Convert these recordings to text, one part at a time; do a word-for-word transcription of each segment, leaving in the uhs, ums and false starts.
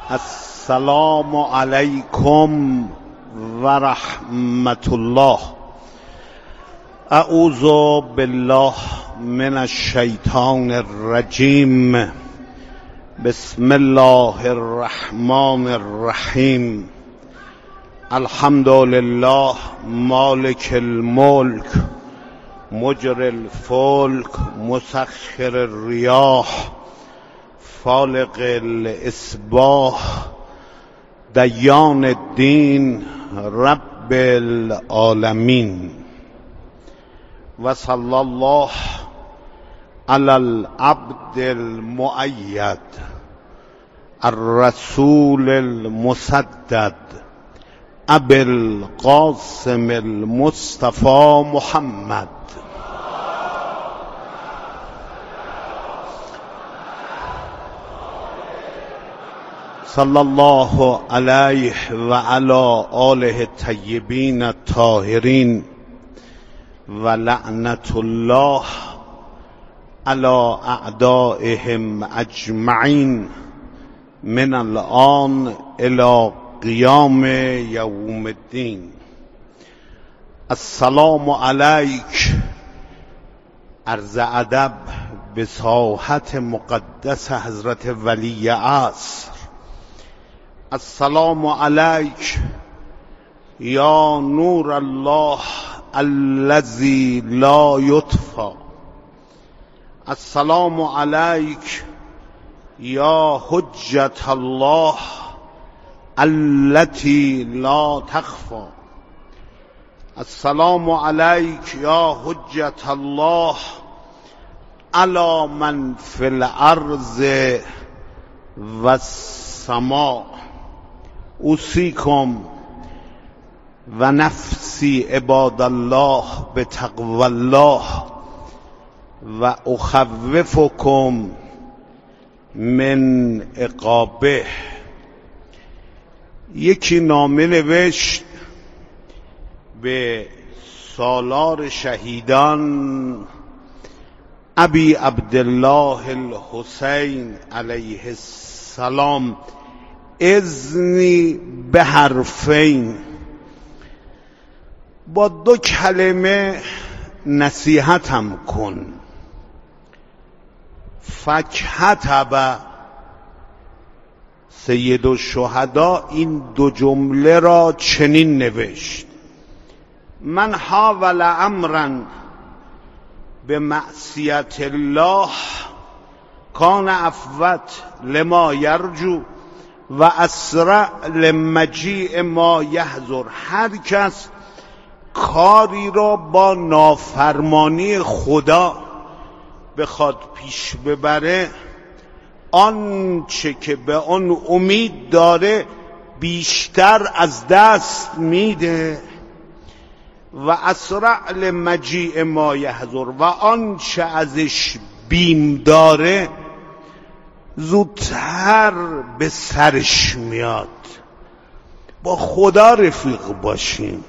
السلام علیکم و رحمت الله. اعوذ بالله من الشیطان الرجیم. بسم الله الرحمن الرحیم. الحمد لله مالک الملک مجری الفلک مسخر الریاح فالق الاصباح دیان الدین رب العالمین. و صلی الله علی العبد المؤید الرسول المسدد ابی القاسم المصطفى محمد. صلی الله علیه و علی آله الطیبین الطاهرین و لعنت الله علی اعدائهم اجمعین من الان الی قیام یوم الدین. السلام علیک. عرض ادب به ساحت مقدس حضرت ولی عصر. السلام علیک یا نور الله الذی لا یطفی. السلام علیک یا حجت الله التي لا تخفى. السلام علیک یا حجت الله علی من فی الارض و السماء. اوصیکم و نفسی عباد الله بتقوی الله و اخوفکم من عقابه. یکی نامه نوشت به سالار شهیدان ابی عبدالله الحسین علیه السلام. اذنی به حرفین. با دو کلمه نصیحتم کن. فکتب سید الشهدا این دو جمله را چنین نوشت: من حاول امرا به معصیت الله کان افوت لما یرجو و اسرع لمجیع ما یحذر. هر کس کاری را با نافرمانی خدا بخواد پیش ببره، آنچه که به آن امید داره بیشتر از دست میده. و اسرع لمجیع ما یحذر، و آنچه ازش بیم داره زودتر به سرش میاد. با خدا رفیق باشیم.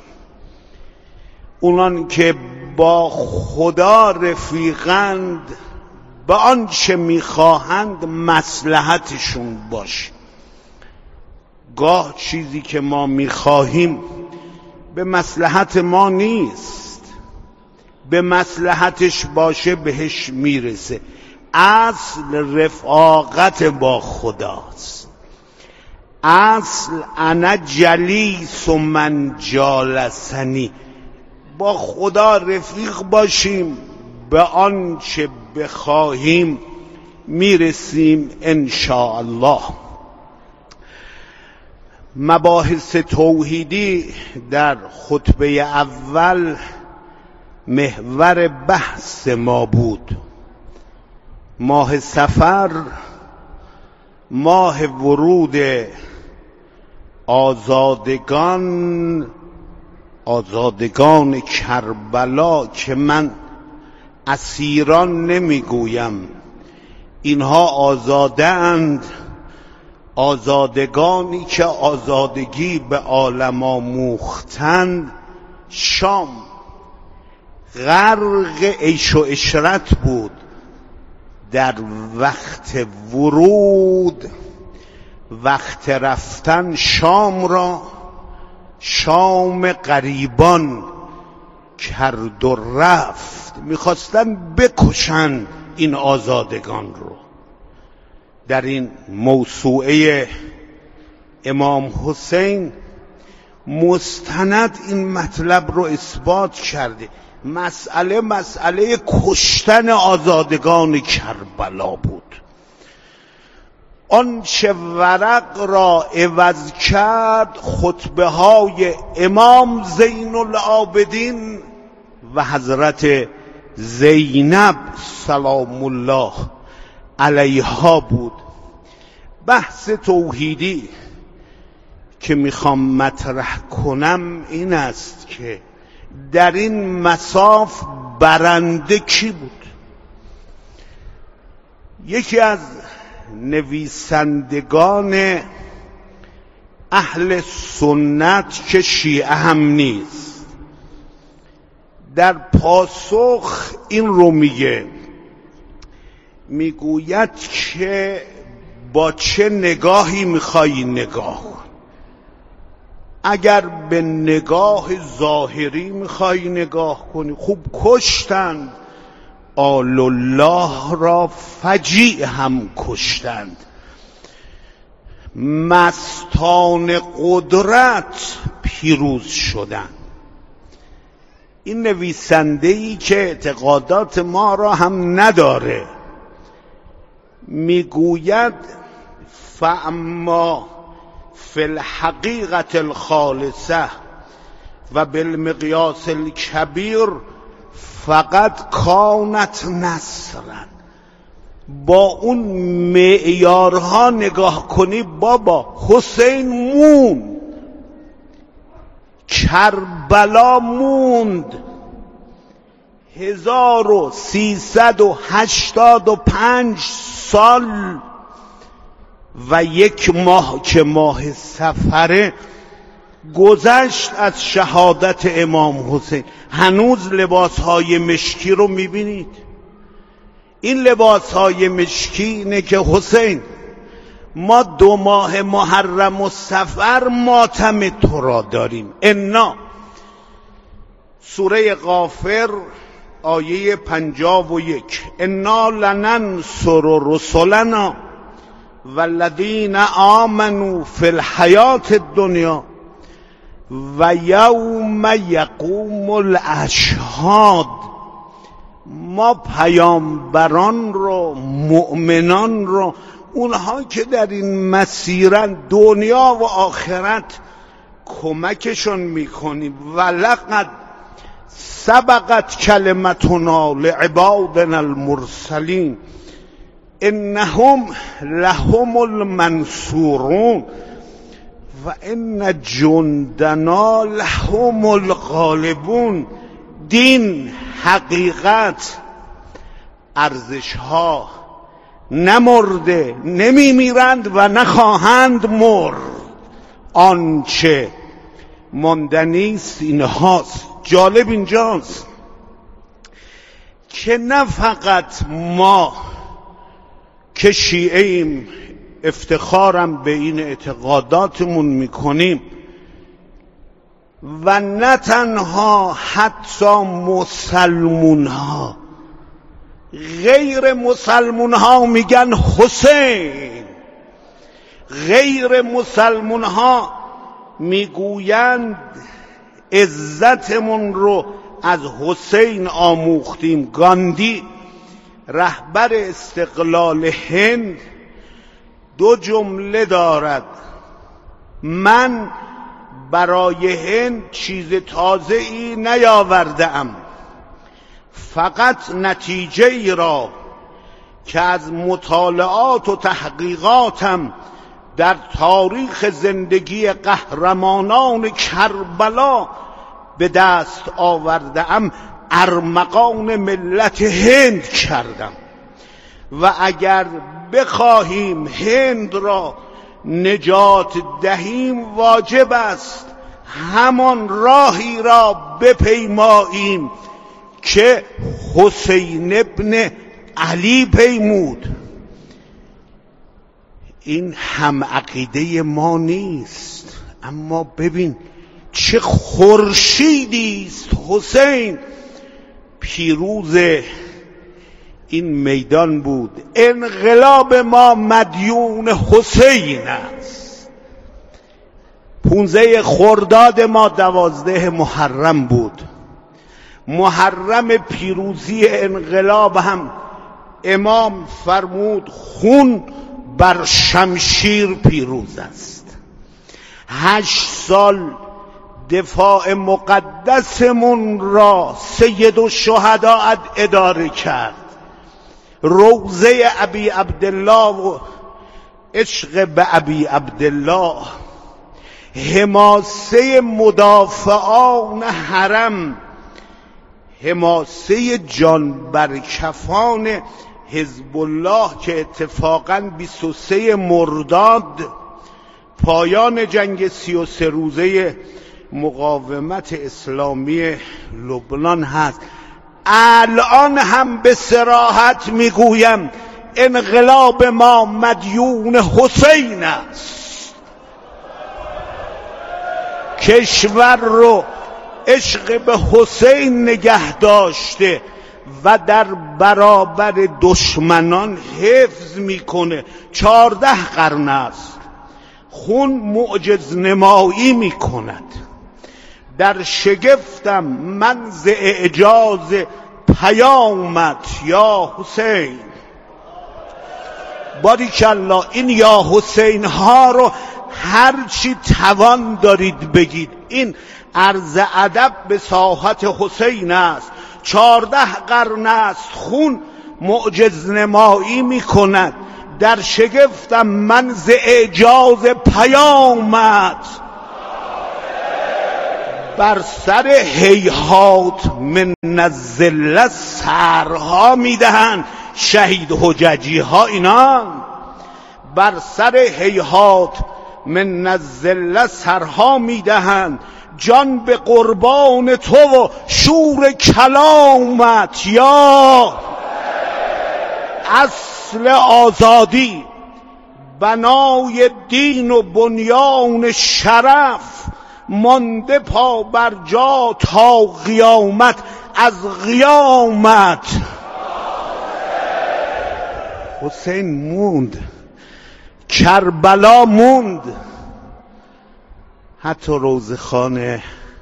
اونان که با خدا رفیقند به آنچه میخواهند مصلحتشون باشه. گاه چیزی که ما میخواهیم به مصلحت ما نیست، به مصلحتش باشه بهش میرسه. اصل رفاقت با خداست. اصل انا جلیس من جالسنی. با خدا رفیق باشیم، به آنچه بخواهیم میرسیم انشاءالله. مباحث توحیدی در خطبه اول محور بحث ما بود. ماه صفر ماه ورود آزادگان آزادگان کربلا، که من اسیران نمیگویم، اینها آزاده اند. آزادگانی که آزادگی به عالم آموختند. شام غرق عیش و عشرت بود. در وقت ورود وقت رفتن شام را شام غریبان کرد و رفت. میخواستن بکشن این آزادگان رو. در این موسوعه امام حسین مستند این مطلب رو اثبات کرده. مسئله مسئله کشتن آزادگان کربلا بود. آنچه ورق را عوض کرد خطبه های امام زین العابدین و حضرت زینب سلام الله علیها بود. بحث توحیدی که میخوام مطرح کنم این است که در این مصاف برنده کی بود؟ یکی از نویسندگان اهل سنت که شیعه هم نیست در پاسخ این رو میگه، میگوید که با چه نگاهی میخوایی نگاه کن. اگر به نگاه ظاهری میخوایی نگاه کنی، خوب کشتند آل الله را، فجیع هم کشتند. مستان قدرت پیروز شدند. این نویسنده‌ای که اعتقادات ما را هم نداره میگوید فاما فی الحقیقت الخالصه و بالمقیاس الکبیر فقط کانت نصرا. با اون معیارها نگاه کنی بابا، حسین موند، کربلا موند، هزار و سیصد و هشتاد و پنج سال و یک ماه که ماه سفره گذشت از شهادت امام حسین. هنوز لباسهای مشکی رو میبینید. این لباسهای مشکی اینه که حسین ما دو ماه محرم و صفر ماتم تو را داریم. انا سوره غافر آیه پنجاه و یک، انا لننصر رسلنا والذین آمنوا فی الحیات الدنیا و یوم یقوم الاشهاد. ما پیامبران رو، مؤمنان رو، اونها که در این مسیرن دنیا و آخرت کمکشون میکنیم. ولقد سبقت کلمتنا لعبادنا المرسلین انهم لهم المنصورون و ان جندنا لهم الغالبون. دین، حقیقت، ارزش ها نمرده، نمی میرند و نخواهند مرد. آنچه ماندنی است اینهاست. جالب اینجاست که نه فقط ما که شیعه ایم افتخارم به این اعتقاداتمون میکنیم و نه حتی مسلمون ها، غیر مسلمون ها میگن حسین. غیر مسلمون ها میگویند عزتمون رو از حسین آموختیم. گاندی رهبر استقلال هند دو جمله دارد: من برای هند چیز تازه ای نیاورده ام، فقط نتیجه ای را که از مطالعات و تحقیقاتم در تاریخ زندگی قهرمانان کربلا به دست آورده ام ارمغان ملت هند کردم و اگر بخواهیم هند را نجات دهیم واجب است همان راهی را بپیماییم که حسین ابن علی پیمود. این هم عقیده ما نیست، اما ببین چه خورشیدی است حسین پیروز این میدان بود. انقلاب ما مدیون حسین است. پونزه خرداد ما دوازده محرم بود. محرم پیروزی انقلاب هم امام فرمود خون بر شمشیر پیروز است. هشت سال دفاع مقدسمون را سید الشهدا اداره کرد. روضه ابی عبدالله و عشق به ابی عبدالله، حماسه مدافعان حرم، حماسه جان برکفان حزب الله که اتفاقاً بیست و سه مرداد پایان جنگ سی و سه روزه مقاومت اسلامی لبنان هست. الان هم به صراحت میگویم انقلاب ما مدیون حسین است. کشور رو عشق به حسین نگه داشته و در برابر دشمنان حفظ میکنه. چهارده قرن است خون معجز نمایی میکند. در شگفتم من ز اعجاز پیامت یا حسین. باریکالله این یا حسین ها رو هرچی توان دارید بگید. این عرض ادب به ساحت حسین است. چهارده قرن است خون معجز نمایی می کند. در شگفتم من ز اعجاز پیامت. بر سر هیهات من الذله سرها میدهند شهید حججی ها. اینان بر سر هیهات من الذله سرها میدهند. جان به قربان تو و شور کلامت یا اصل آزادی، بنای دین و بنیان شرف، مانده پا بر جا تا قیامت از قیامت. حسین موند، کربلا موند. حتی روزخان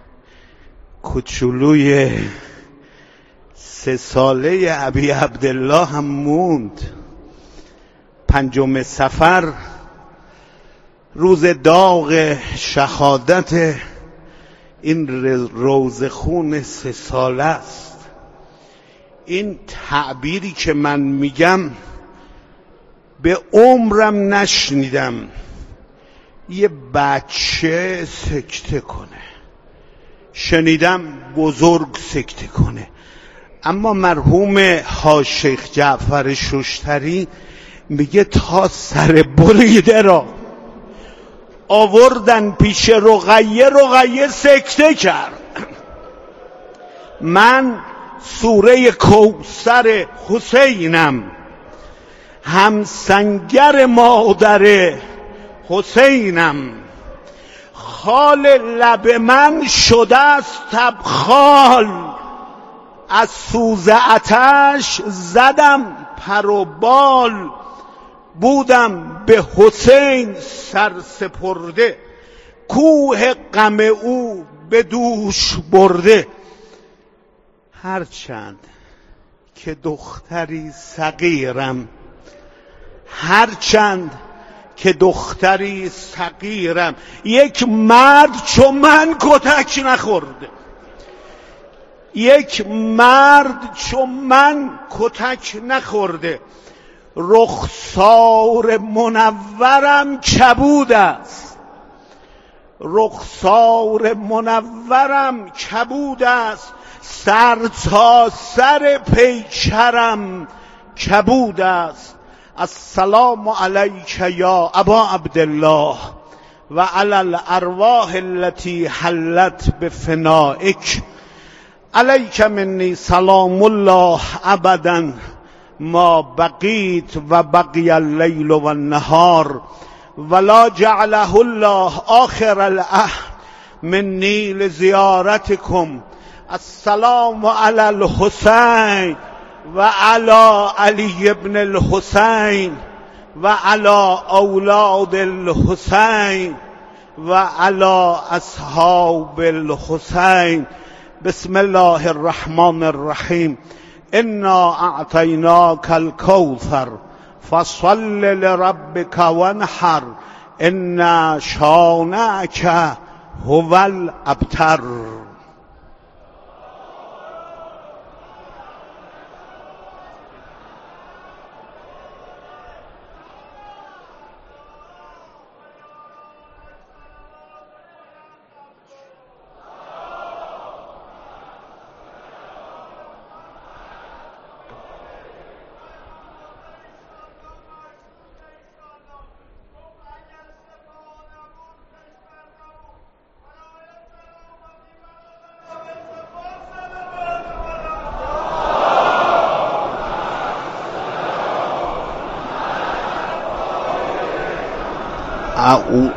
کوچولوی سه ساله ابی عبدالله هم موند. پنجم صفر روز داغ شهادت این روزخون سه ساله است. این تعبیری که من میگم به عمرم نشنیدم یه بچه سکته کنه. شنیدم بزرگ سکته کنه، اما مرحوم حاج شیخ جعفر ششتری میگه تا سر بریده را آوردن پیش رقیه، رقیه سکته کرد. من سوره کوثر حسینم، هم سنگر مادر حسینم. خال لب من شده است تبخال، از سوز آتش زدم پر و بال. بودم به حسین سر سپرده، کوه غم او به دوش برده. هرچند که دختری صغیرم، هرچند که دختری صغیرم، یک مرد چو من کتک نخورده. یک مرد چو من کتک نخورده. رخسار منورم کبود است، رخسار منورم کبود است. سر تا سر پیکرم کبود است. السلام علیک یا ابا عبدالله و علی الارواح التي حلت بفنائک. علیک منی سلام الله ابدا ما بقیت و بقی اللیل و النهار ولا جعله الله آخر العهد منی لزیارتکم. السلام علی الحسین و علی علی ابن الحسین و علی اولاد الحسین و علی اصحاب الحسین. بسم الله الرحمن الرحیم. انا اعطیناک الکوثر فصل لربک وانحر ان شانئک هو الابتر. او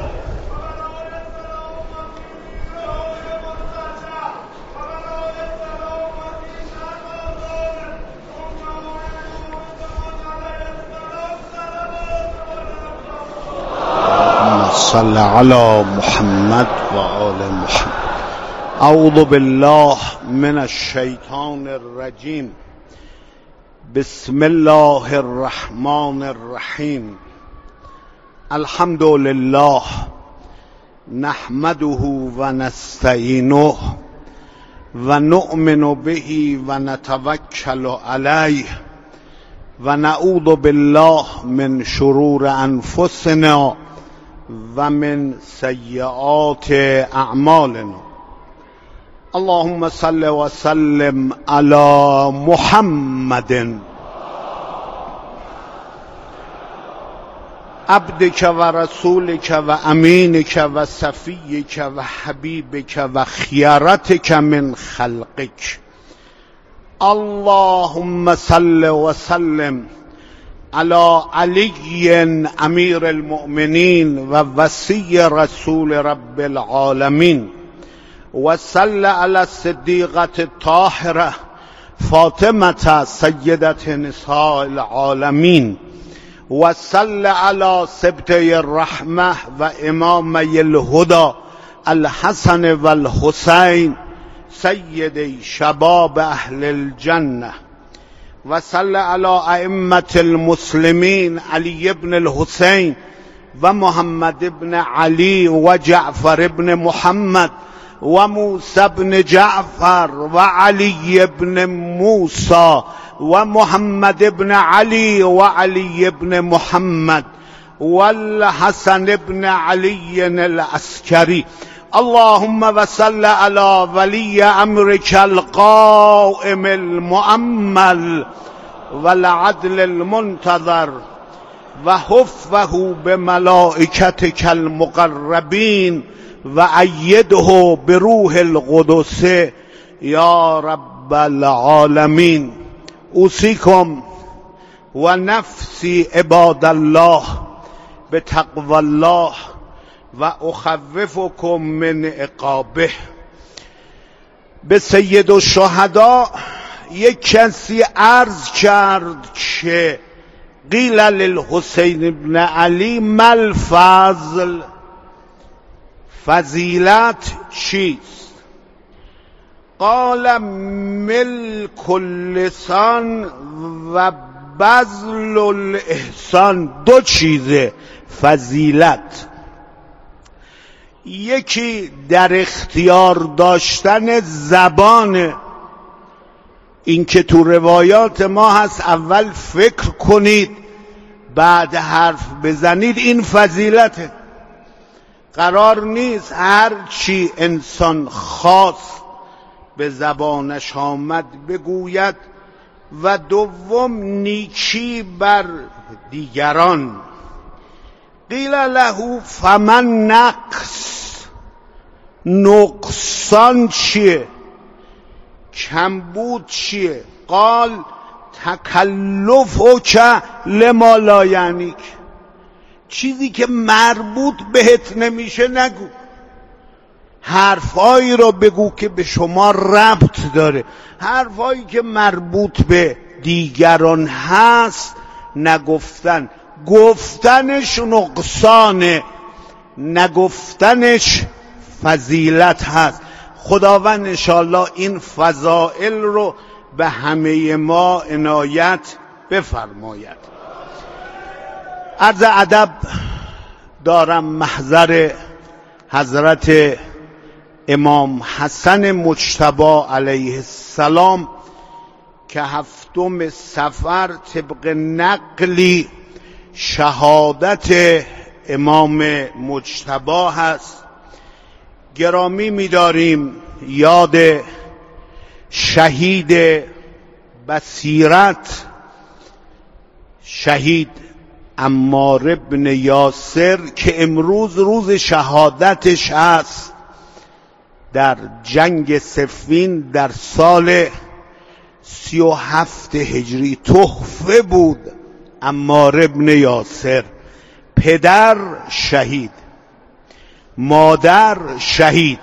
صل علی محمد و آل محمد. اعوذ بالله من الشیطان الرجیم. بسم الله الرحمن الرحیم. الحمد لله نحمده و نستعینه و نؤمن به و نتوکل علیه و نعوذ بالله من شرور انفسنا و من سیئات اعمالنا. اللهم صل و سلم علی محمد عبدک و رسولک و امینک و صفیک و حبیبک و خیرتک من خلقک. اللهم صل و سلم علی علی امیر المؤمنین و وصی رسول رب العالمین و صل علی الصدیقة الطاهرة فاطمة سیدة نساء العالمین و صل علی سبطی الرحمة و امامی الهدى الحسن و الحسین سیدی شباب اهل الجنه و صل علی ائمة المسلمین علی ابن الحسین و محمد ابن علی و جعفر ابن محمد و موسی ابن جعفر و علی ابن موسی و محمد ابن علی و علی ابن محمد و الحسن ابن علی العسکری. اللهم وصل على ولی امرک القائم المؤمل والعدل المنتظر و حفه بملائکتک المقربین و ایده بروح القدس یا رب العالمین. اوصیکم و نفسی عباد الله بتقوی الله و اخوفکم من عقابه. به سید الشهدا یک کسی عرض کرد که قیل للحسین ابن علی مل فضل، فضیلت چیست؟ قال ملک اللسان و بذل الاحسان. دو چیزه فضیلت، یکی در اختیار داشتن زبان، این که تو روایات ما هست اول فکر کنید بعد حرف بزنید، این فضیلته. قرار نیست هر چی انسان خواست به زبانش آمد بگوید. و دوم نیکی بر دیگران. قیل له فمن نقص، نقصان چیه؟ کمبود چیه؟ قال تکلف و که لما لا یعنیک، چیزی که مربوط بهت نمیشه نگو، حرفایی رو بگو که به شما ربط داره. حرفایی که مربوط به دیگران هست نگفتن، گفتنش نقصانه، نگفتنش فضیلت هست. خداوند انشاءالله این فضائل رو به همه ما عنایت بفرماید. عرض ادب دارم محضر حضرت امام حسن مجتبی علیه السلام که هفتم صفر طبق نقلی شهادت امام مجتبی هست. گرامی می‌داریم یاد شهید بصیرت، شهید عمار بن یاسر که امروز روز شهادتش هست، در جنگ صفین در سال سی و هفت هجری تحفه بود. عمار بن یاسر پدر شهید، مادر شهید،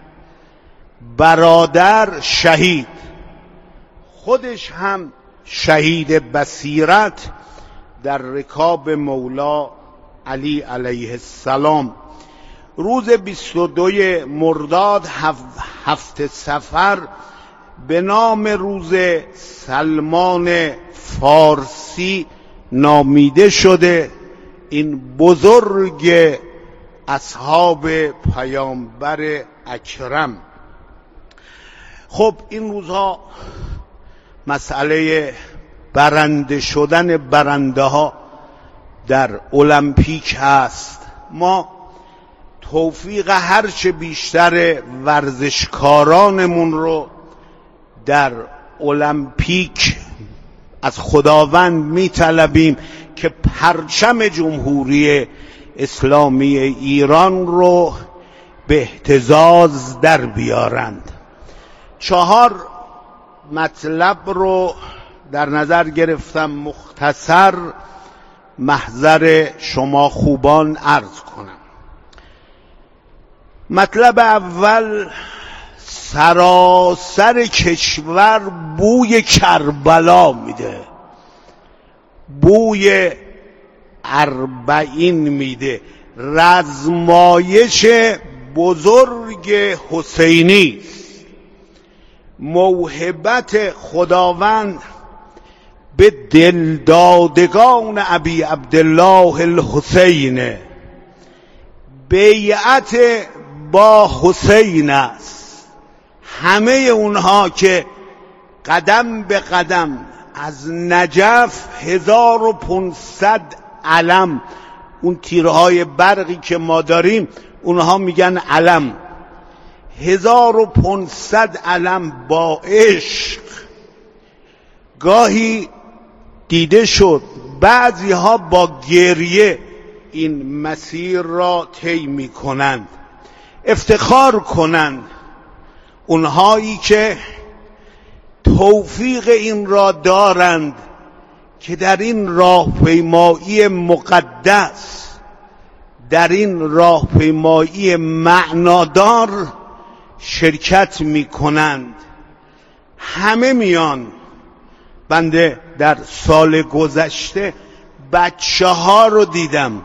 برادر شهید، خودش هم شهید بصیرت در رکاب مولا علی علیه السلام. روز بیست و دوم مرداد هفت صفر به نام روز سلمان فارسی نامیده شده. این بزرگ اصحاب پیامبر اکرم. خب این روزها مسئله برنده شدن برنده ها در المپیک هست. ما توفیق هرچه بیشتر ورزشکارانمون رو در المپیک از خداوند میطلبیم که پرچم جمهوری اسلامی ایران رو به اهتزاز در بیارند. چهار مطلب رو در نظر گرفتم مختصر محضر شما خوبان عرض کنم. مطلب اول، سراسر کشور بوی کربلا میده، بوی اربعین میده، رزمایش بزرگ حسینی، موهبت خداوند به دلدادگان ابی عبدالله الحسین، بیعت با حسین است. همه اونها که قدم به قدم از نجف هزار و پونصد علم، اون تیرهای برقی که ما داریم اونها میگن علم، هزار و پونصد علم با عشق گاهی دیده شد، بعضی ها با گریه این مسیر را طی می کنند. افتخار کنند اونهایی که توفیق این را دارند که در این راهپیمایی مقدس، در این راهپیمایی معنادار شرکت می کنند. همه میان. بنده در سال گذشته بچه ها رو دیدم،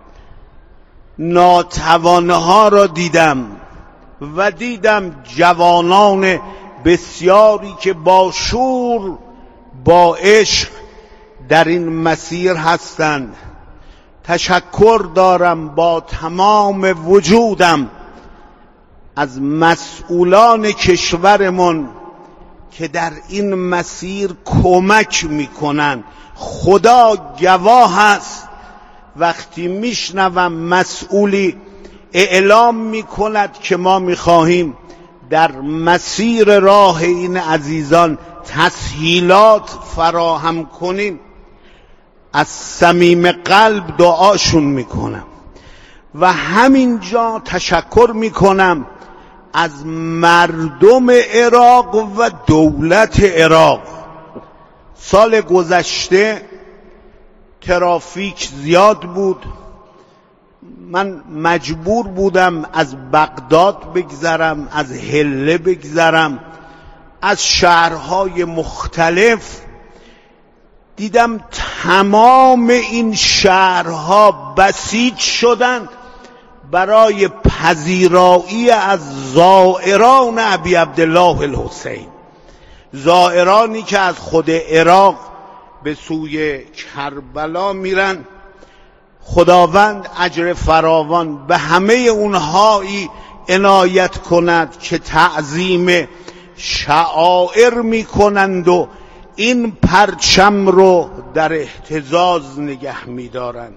ناتوانه ها رو دیدم و دیدم جوانان بسیاری که با شور با عشق در این مسیر هستند. تشکر دارم با تمام وجودم از مسئولان کشورمون که در این مسیر کمک میکنن. خدا گواه است وقتی میشنوم مسئولی اعلام میکند که ما میخواهیم در مسیر راه این عزیزان تسهیلات فراهم کنیم، از صمیم قلب دعاشون میکنم و همینجا تشکر میکنم از مردم عراق و دولت عراق. سال گذشته ترافیک زیاد بود، من مجبور بودم از بغداد بگذرم، از حله بگذرم، از شهرهای مختلف. دیدم تمام این شهرها بسیج شدند برای پذیرایی از زائران ابی عبدالله الحسین، زائرانی که از خود عراق به سوی کربلا میرن. خداوند اجر فراوان به همه اونهایی عنایت کند که تعظیم شعائر میکنند و این پرچم رو در اهتزاز نگه میدارند.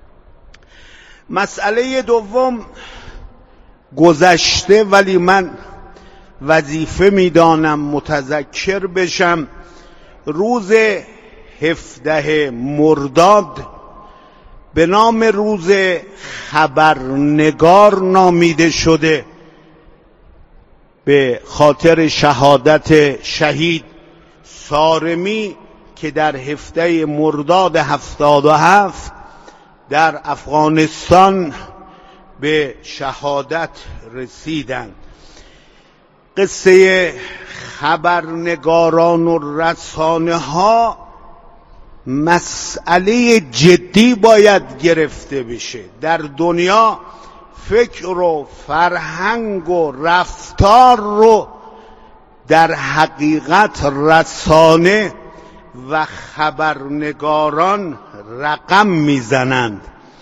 مسئله دوم گذشته، ولی من وظیفه میدانم متذکر بشم. روز هفده مرداد به نام روز خبرنگار نامیده شده، به خاطر شهادت شهید سارمی که در هفده مرداد هفتاد و هفت در افغانستان به شهادت رسیدند. قصه خبرنگاران و رسانه ها مسئله جدی باید گرفته بشه. در دنیا فکر و فرهنگ و رفتار رو در حقیقت رسانه و خبرنگاران رقم میزنند.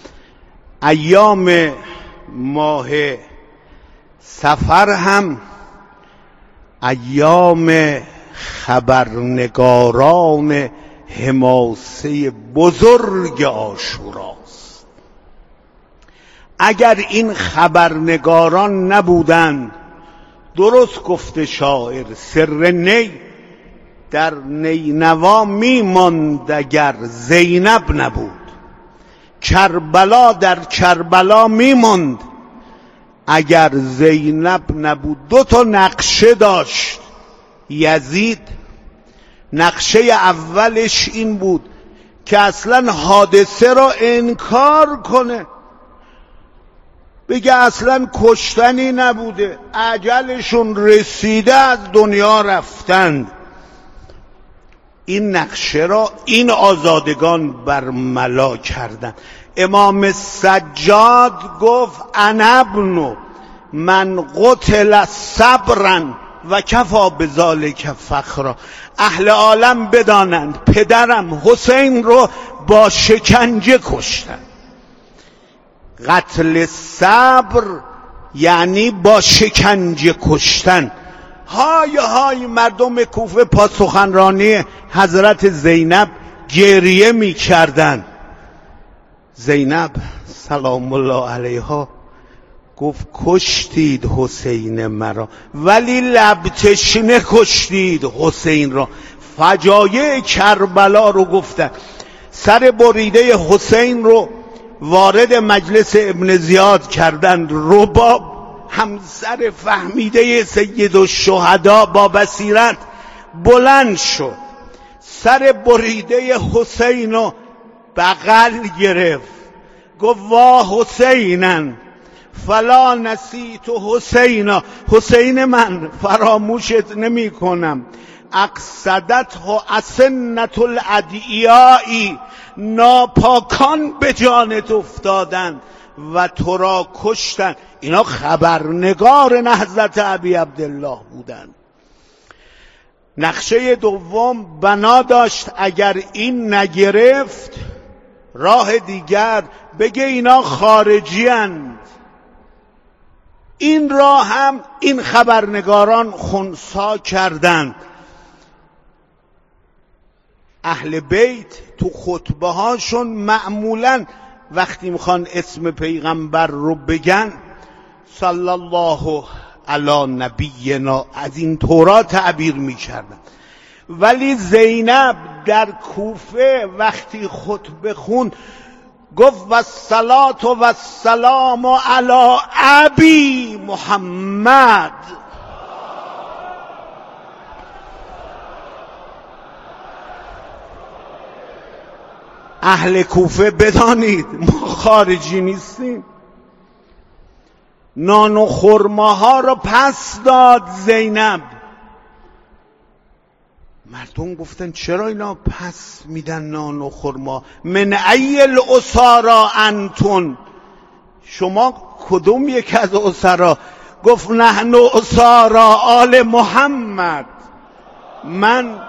ایام ماه سفر هم ایام خبرنگاران حماسه بزرگ عاشوراست. اگر این خبرنگاران نبودند، درست گفته شاعر، سر نی در نینوا میماند اگر زینب نبود، کربلا در کربلا میماند اگر زینب نبود. دو تا نقشه داشت یزید. نقشه اولش این بود که اصلا حادثه را انکار کنه، بگه اصلا کشتنی نبوده، اجلشون رسیده، از دنیا رفتند. این نقشه را این آزادگان برملا کردند. امام سجاد گفت انا ابن من قتل صبرا و کفا بذالک فخرا. اهل عالم بدانند پدرم حسین رو با شکنجه کشتن. قتل صبر یعنی با شکنجه کشتن. های های مردم کوفه پا سخنرانی حضرت زینب گریه می کردن. زینب سلام الله علیها گفت کشتید حسین مرا، ولی لب تشنه کشتید حسین را. فجایع کربلا رو گفتن. سر بریده حسین رو وارد مجلس ابن زیاد کردند. رباب همسر فهمیده سید الشهدا با بصیرت بلند شد، سر بریده حسین رو بغل گرفت، گفت وا حسینن فلا نسیت حسینا، حسین من فراموشت نمی کنم. اقصدته اسنت الادعیائی، ناپاکان به جانت افتادن و تو را کشتن. اینا خبرنگار نهضت ابی عبدالله بودند. نقشه دوم بنا داشت اگر این نگرفت، راه دیگر بگه اینا خارجی اند. این راه هم این خبرنگاران خنثی کردند. اهل بیت تو خطبه هاشون معمولاً وقتی میخوان اسم پیغمبر رو بگن صلی الله علی نبینا از این طورا تعبیر میکردن. ولی زینب در کوفه وقتی خطبه خون گفت و الصلاة و السلام علی ابی محمد. اهل کوفه بدانید ما خارجی نیستیم. نان و خرماها رو پس داد زینب. مردم گفتن چرا اینا پس میدن نان و خرما؟ من ای الاسارا انتون، شما کدوم یک از اسرا؟ گفت نحن اسارا آل محمد، من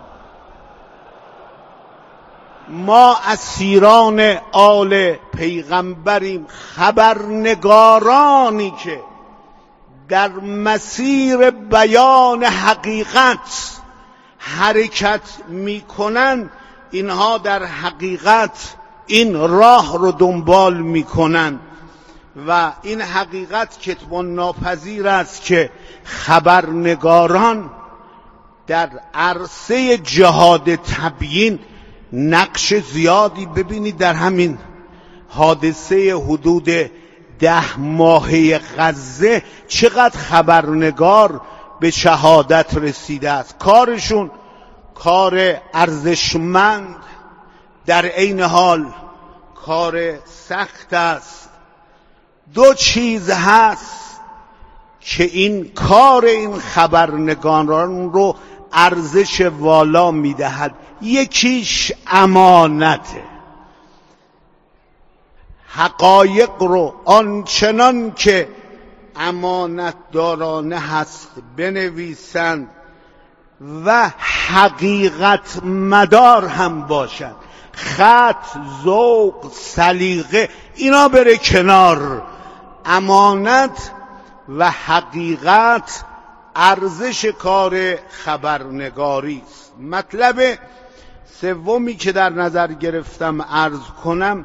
ما اسیران آل پیغمبریم، خبرنگارانی که در مسیر بیان حقیقت حرکت میکنن. اینها در حقیقت این راه رو دنبال میکنن و این حقیقت کتمان ناپذیر است که خبرنگاران در عرصه جهاد تبیین نقش زیادی، ببینید در همین حادثه حدود ده ماهه غزه چقدر خبرنگار به شهادت رسیده است. کارشون کار ارزشمند، در عین حال کار سخت است. دو چیز هست که این کار این خبرنگاران رو ارزش والا میدهد. یکیش امانته، حقایق رو آنچنان که امانت دارانه هست بنویسند و حقیقت مدار هم باشند. خط، ذوق، سلیقه اینا بره کنار. امانت و حقیقت ارزش کار خبرنگاری است. مطلب سومی که در نظر گرفتم عرض کنم،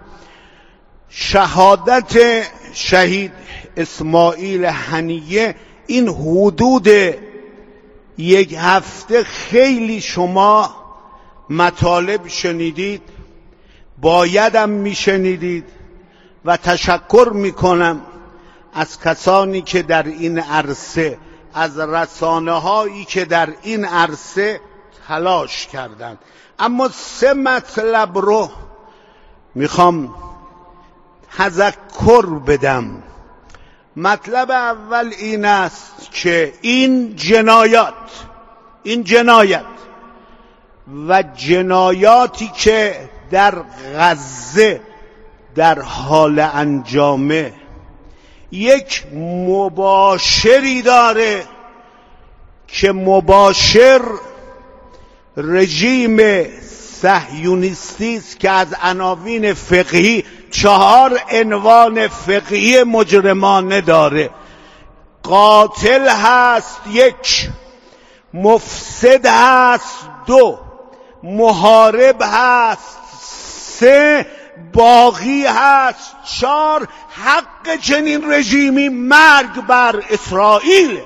شهادت شهید اسماعیل هنیه. این حدود یک هفته خیلی شما مطالب شنیدید، بایدم میشنیدید و تشکر میکنم از کسانی که در این عرصه، از رسانه هایی که در این عرصه تلاش کردند. اما سه مطلب رو میخوام تذکر بدم. مطلب اول این است که این جنایات این جنایت و جنایاتی که در غزه در حال انجامه یک مباشری داره که مباشر رژیم صهیونیستی است که از عناوین فقهی چهار عنوان فقهی مجرمانه داره. قاتل هست یک، مفسد هست دو، محارب هست سه، باغی هست چهار، حق چنین رژیمی مرگ بر اسرائیل.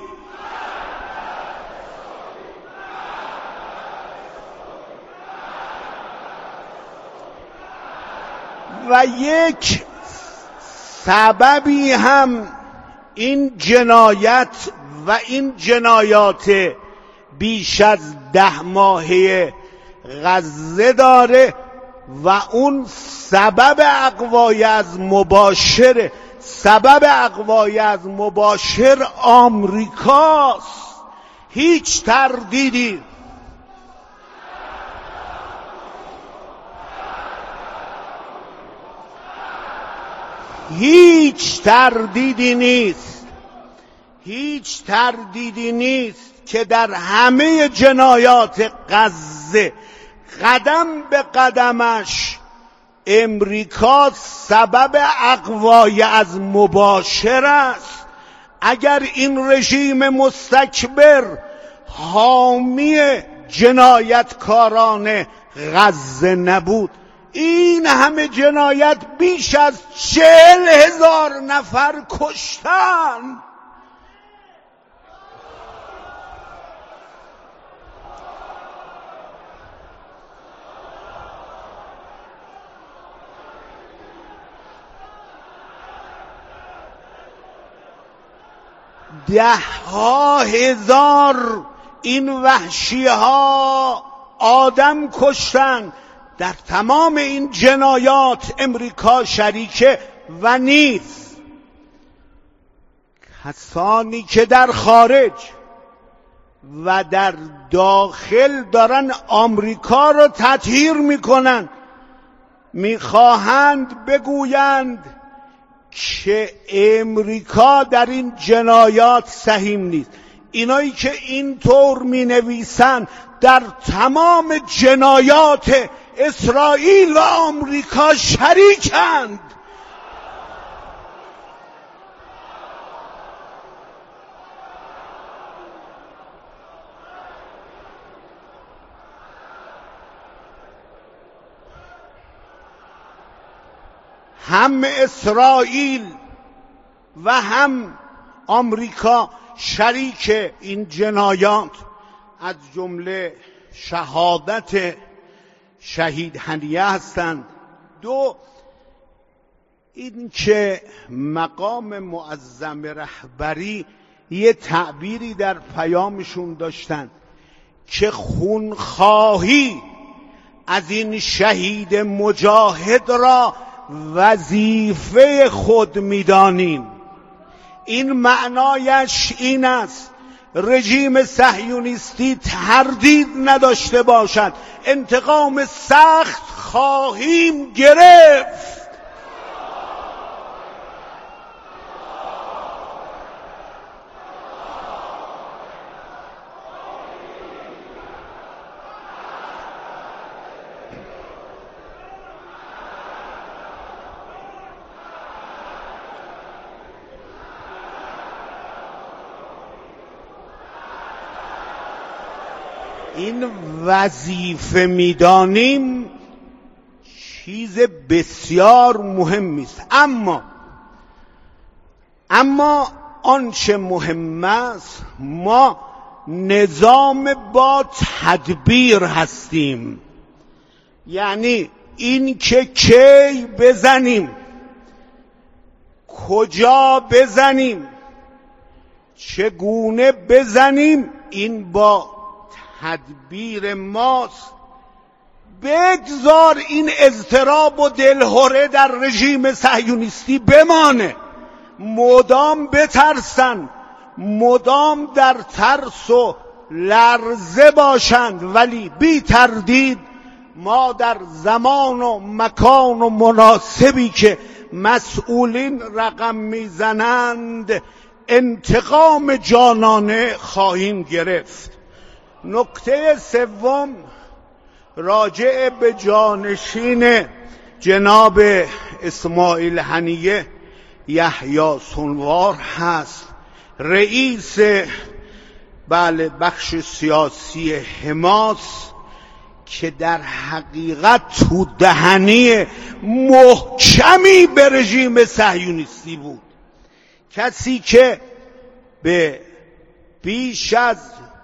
و یک سببی هم این جنایت و این جنایات بیش از ده ماهه غزه داره و اون سبب اغوای از مباشر سبب اغوای از مباشر آمریکاست. هیچ تردیدی هیچ تردیدی نیست هیچ تردیدی نیست که در همه جنایات غزه قدم به قدمش امریکا سبب اغوای از مباشر است. اگر این رژیم مستکبر حامی جنایتکاران غزه نبود، این همه جنایت بیش از چهل هزار نفر کشتن. ده ها هزار این وحشی ها آدم کشتن. در تمام این جنایات امریکا شریکه و نیست. کسانی که در خارج و در داخل دارن آمریکا رو تطهیر میکنن، میخواهند بگویند که امریکا در این جنایات سهیم نیست. اینایی که اینطور می نویسن در تمام جنایات اسرائیل و آمریکا شریکند. هم اسرائیل و هم آمریکا شریک این جنایات، از جمله شهادت شهید هنیه هستند. دو، این که مقام معظم رهبری یه تعبیری در پیامشون داشتن که خونخواهی از این شهید مجاهد را وظیفه خود می‌دانیم. این معنایش این است رژیم صهیونیستی تردید نداشته باشد، انتقام سخت خواهیم گرفت. این وظیفه میدانیم چیز بسیار مهمی است. اما اما آنچه مهم است، ما نظام با تدبیر هستیم. یعنی این که کی بزنیم، کجا بزنیم، چگونه بزنیم، این با تدبیر ماست. بگذار این اضطراب و دلهره در رژیم صهیونیستی بمانه، مدام بترسن، مدام در ترس و لرزه باشند، ولی بی تردید ما در زمان و مکان و مناسبی که مسئولین رقم میزنند انتقام جانانه خواهیم گرفت. نکته سوم راجع به جانشین جناب اسماعیل هنیه یحیی سنوار هست، رئیس بله بخش سیاسی حماس، که در حقیقت تو دهنی محکمی به رژیم صهیونیستی بود. کسی که به بیش از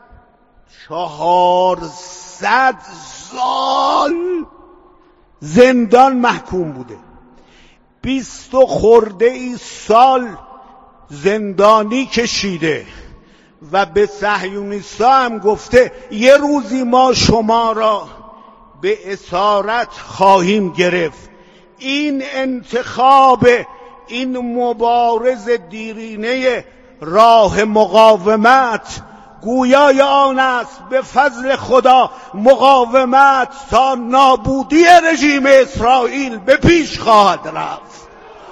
چهارصد سال زندان محکوم بوده، بیست و خورده ای سال زندانی کشیده و به صهیونیست‌ها هم گفته یه روزی ما شما را به اسارت خواهیم گرفت. این انتخاب این مبارز دیرینه راه مقاومت گویای آن است به فضل خدا مقاومت تا نابودی رژیم اسرائیل به پیش خواهد رفت.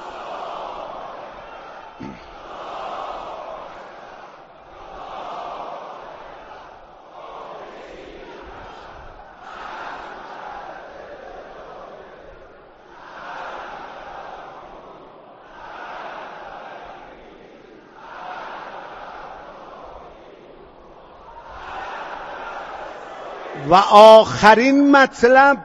و آخرین مطلب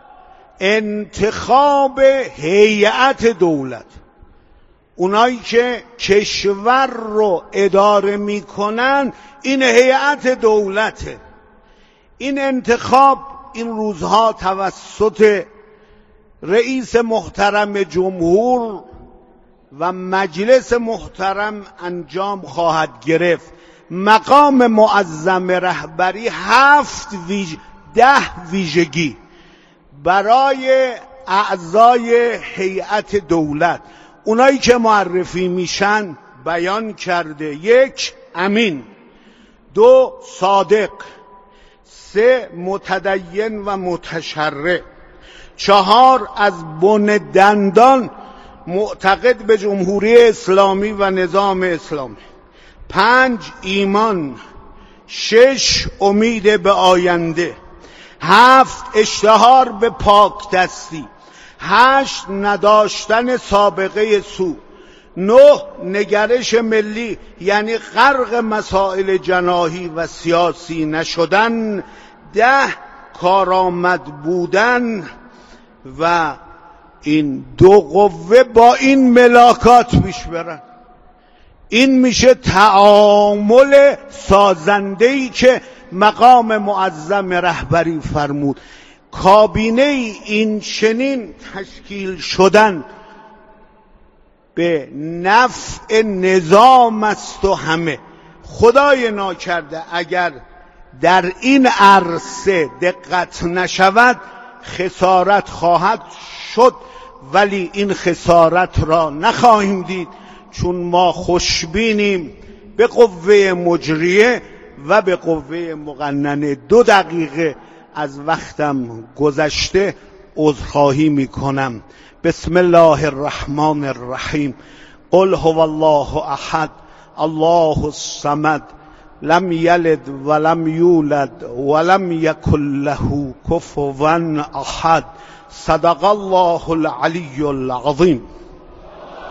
انتخاب هیئت دولت. اونایی که کشور رو اداره میکنن این هیئت دولته. این انتخاب این روزها توسط رئیس محترم جمهور و مجلس محترم انجام خواهد گرفت. مقام معظم رهبری هفت ویژ... ده ویژگی برای اعضای هیئت دولت، اونایی که معرفی میشن بیان کرده: یک، امین، دو، صادق، سه، متدین و متشرع، چهار، از بن دندان معتقد به جمهوری اسلامی و نظام اسلامی، پنج، ایمان، شش، امید به آینده، هفت، اشتهار به پاک دستی، هشت، نداشتن سابقه سو، نه، نگرش ملی یعنی غرق مسائل جناحی و سیاسی نشدن، ده، کارآمد بودن. و این دو قوه با این ملاکات پیش برن. این میشه تعامل سازنده‌ای که مقام معظم رهبری فرمود. کابینه این چنین تشکیل شدن به نفع نظام است و همه. خدای ناکرده اگر در این عرصه دقت نشود خسارت خواهد شد، ولی این خسارت را نخواهیم دید، چون ما خوشبینیم به قوه مجریه و به قوه مقننه. دو دقیقه از وقتم گذشته، عذرخواهی میکنم. بسم الله الرحمن الرحیم. قل هو الله احد الله الصمد لم یلد ولم یولد ولم یکن له کفوا احد. صدق الله العلی العظیم.